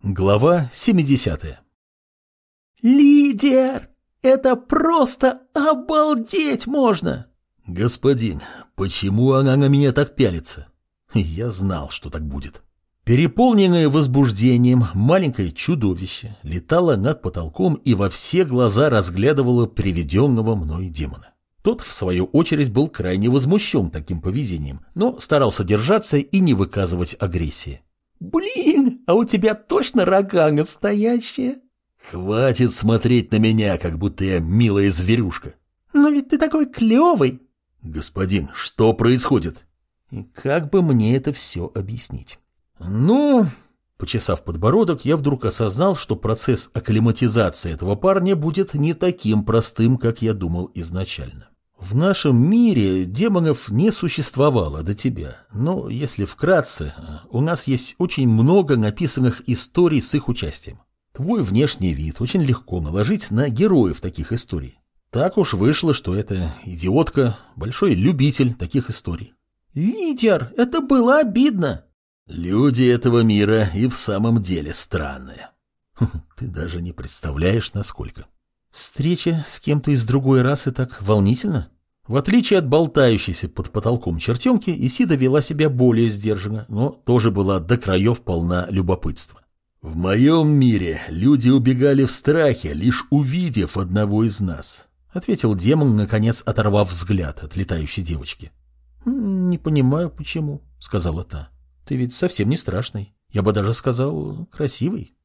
Глава 70. «Лидер! Это просто обалдеть можно!» «Господин, почему она на меня так пялится?» Я знал, что так будет. Переполненное возбуждением маленькое чудовище летало над потолком и во все глаза разглядывало приведенного мной демона. Тот, в свою очередь, был крайне возмущен таким поведением, но старался держаться и не выказывать агрессии. «Блин, а у тебя точно рога настоящие?» «Хватит смотреть на меня, как будто я милая зверюшка». «Но ведь ты такой клевый!» «Господин, что происходит?» И как бы мне это все объяснить? Почесав подбородок, я вдруг осознал, что процесс акклиматизации этого парня будет не таким простым, как я думал изначально. В нашем мире демонов не существовало до тебя, но если вкратце, у нас есть очень много написанных историй с их участием. Твой внешний вид очень легко наложить на героев таких историй. Так уж вышло, что это идиотка, большой любитель таких историй. «Лидер, это было обидно!» Люди этого мира и в самом деле странные. Ты даже не представляешь, насколько. Встреча с кем-то из другой расы так волнительно? В отличие от болтающейся под потолком чертенки, Исида вела себя более сдержанно, но тоже была до краев полна любопытства. В моем мире люди убегали в страхе, лишь увидев одного из нас, ответил демон, наконец оторвав взгляд от летающей девочки. Не понимаю, почему, сказала та. Ты ведь совсем не страшный. Я бы даже сказал, красивый.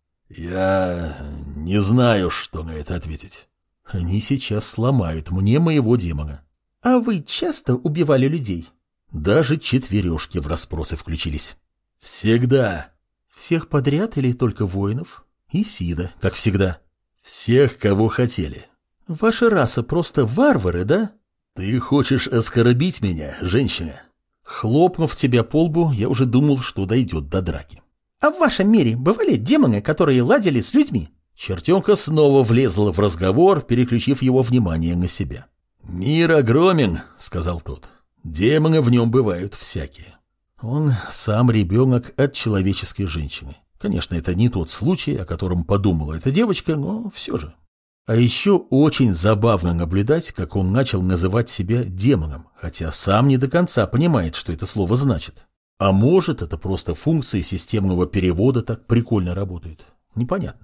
Я не знаю, что на это ответить. Они сейчас сломают мне моего демона. «А вы часто убивали людей?» Даже четвережки в расспросы включились. «Всегда». «Всех подряд или только воинов?» «Исида, как всегда». «Всех, кого хотели». «Ваша раса просто варвары, да?» «Ты хочешь оскорбить меня, женщина?» Хлопнув тебя по лбу, я уже думал, что дойдет до драки. «А в вашем мире бывали демоны, которые ладили с людьми?» Чертенка снова влезла в разговор, переключив его внимание на себя. «Мир огромен», — сказал тот. «Демоны в нем бывают всякие». Он сам ребенок от человеческой женщины. Конечно, это не тот случай, о котором подумала эта девочка, но все же. А еще очень забавно наблюдать, как он начал называть себя демоном, хотя сам не до конца понимает, что это слово значит. А может, это просто функции системного перевода так прикольно работают. Непонятно.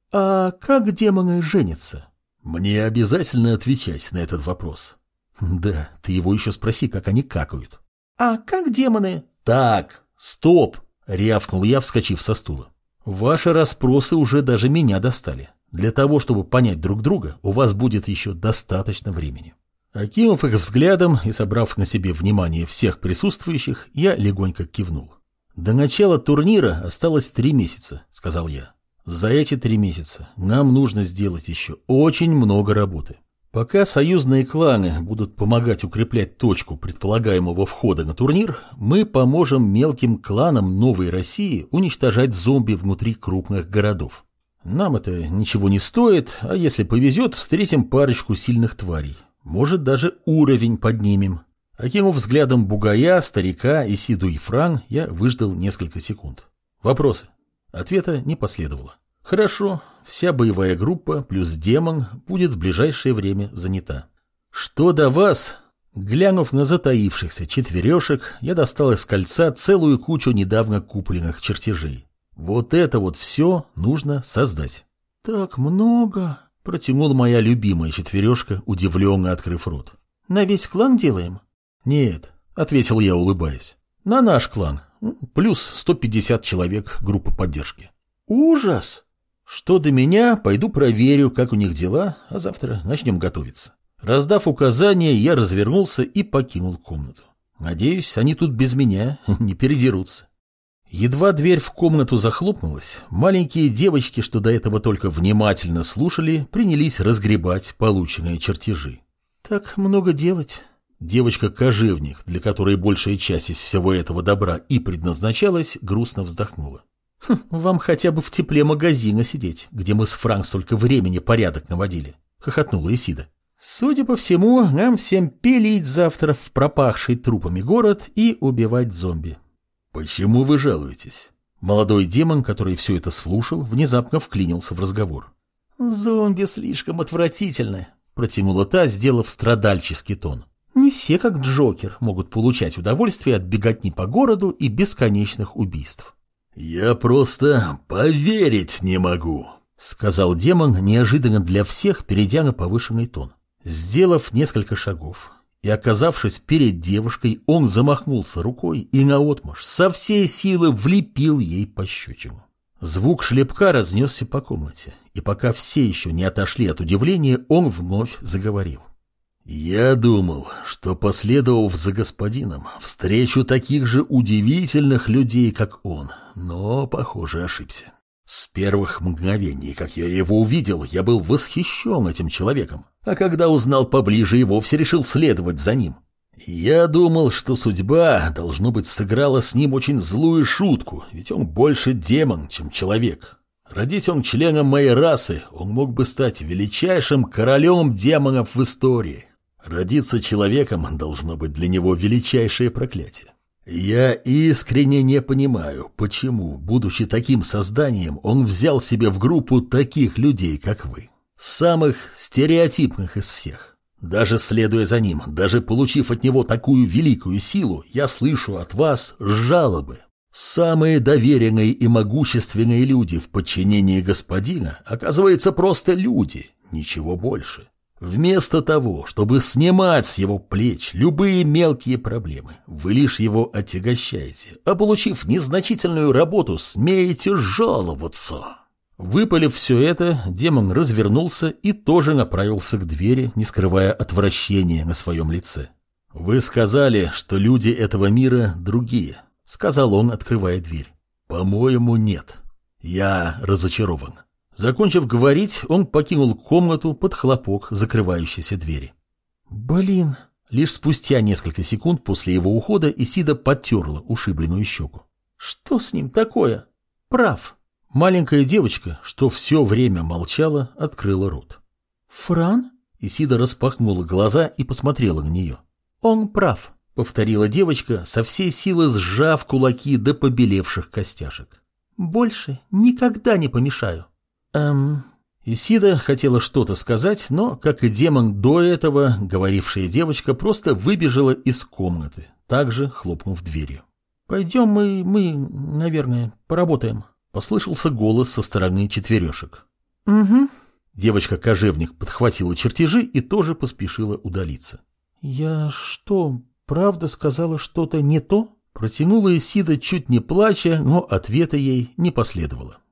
А как демоны женятся? Мне обязательно отвечать на этот вопрос. Да, ты его еще спроси, как они какают. «А как демоны?» Так, стоп, рявкнул я, вскочив со стула. Ваши расспросы уже даже меня достали. Для того, чтобы понять друг друга, у вас будет еще достаточно времени. Окинув их взглядом и собрав на себе внимание всех присутствующих, я легонько кивнул. «До начала турнира осталось 3 месяца», — сказал я. «За эти 3 месяца нам нужно сделать еще очень много работы. Пока союзные кланы будут помогать укреплять точку предполагаемого входа на турнир, мы поможем мелким кланам Новой России уничтожать зомби внутри крупных городов. Нам это ничего не стоит, а если повезет, встретим парочку сильных тварей. Может, даже уровень поднимем». Окинув взглядом бугая, старика, Исиду и Фран, я выждал несколько секунд. Вопросы? Ответа не последовало. Хорошо, вся боевая группа плюс демон будет в ближайшее время занята. Что до вас? Глянув на затаившихся четверешек, я достал из кольца целую кучу недавно купленных чертежей. Вот это вот все нужно создать. «Так много», — протянула моя любимая четверешка, удивленно открыв рот. «На весь клан делаем?» «Нет», — ответил я, улыбаясь. «На наш клан. Плюс 150 человек группы поддержки». «Ужас!» Что до меня, пойду проверю, как у них дела, а завтра начнем готовиться. Раздав указания, я развернулся и покинул комнату. Надеюсь, они тут без меня не передерутся. Едва дверь в комнату захлопнулась, маленькие девочки, что до этого только внимательно слушали, принялись разгребать полученные чертежи. «Так много делать». Девочка-кожевник, для которой большая часть из всего этого добра и предназначалась, грустно вздохнула. «Вам хотя бы в тепле магазина сидеть, где мы с Франк столько времени порядок наводили», — хохотнула Исида. «Судя по всему, нам всем пилить завтра в пропахший трупами город и убивать зомби». «Почему вы жалуетесь? Молодой демон, который все это слушал, внезапно вклинился в разговор. «Зомби слишком отвратительны», — протянула та, сделав страдальческий тон. «Не все, как Джокер, могут получать удовольствие от беготни по городу и бесконечных убийств». «Я просто поверить не могу», — сказал демон, неожиданно для всех, перейдя на повышенный тон. Сделав несколько шагов и оказавшись перед девушкой, он замахнулся рукой и наотмашь со всей силы влепил ей пощечину. Звук шлепка разнесся по комнате, и пока все еще не отошли от удивления, он вновь заговорил. «Я думал, что, последовав за господином, встречу таких же удивительных людей, как он, но, похоже, ошибся. С первых мгновений, как я его увидел, я был восхищен этим человеком, а когда узнал поближе, и вовсе решил следовать за ним. Я думал, что судьба, должно быть, сыграла с ним очень злую шутку, ведь он больше демон, чем человек. Родись он членом моей расы, он мог бы стать величайшим королем демонов в истории. Родиться человеком должно быть для него величайшее проклятие. Я искренне не понимаю, почему, будучи таким созданием, он взял себе в группу таких людей, как вы. Самых стереотипных из всех. Даже следуя за ним, даже получив от него такую великую силу, я слышу от вас жалобы. Самые доверенные и могущественные люди в подчинении господина, оказывается, просто люди, ничего больше. Вместо того, чтобы снимать с его плеч любые мелкие проблемы, вы лишь его отягощаете, а получив незначительную работу, смеете жаловаться». Выпалив все это, демон развернулся и тоже направился к двери, не скрывая отвращения на своем лице. «Вы сказали, что люди этого мира другие», — сказал он, открывая дверь. «По-моему, нет. Я разочарован». Закончив говорить, он покинул комнату под хлопок закрывающейся двери. «Блин!» Лишь спустя несколько секунд после его ухода Исида потерла ушибленную щеку. «Что с ним такое?» «Прав». Маленькая девочка, что все время молчала, открыла рот. «Фран?» Исида распахнула глаза и посмотрела на нее. «Он прав», — повторила девочка, со всей силы сжав кулаки до побелевших костяшек. «Больше никогда не помешаю». Исида хотела что-то сказать, но, как и демон до этого, говорившая девочка просто выбежала из комнаты, также хлопнув дверью. «Пойдем мы, наверное, поработаем», — послышался голос со стороны четверешек. «Угу». Девочка-кожевник подхватила чертежи и тоже поспешила удалиться. «Я что, правда сказала что-то не то?» Протянула Исида, чуть не плача, но ответа ей не последовало.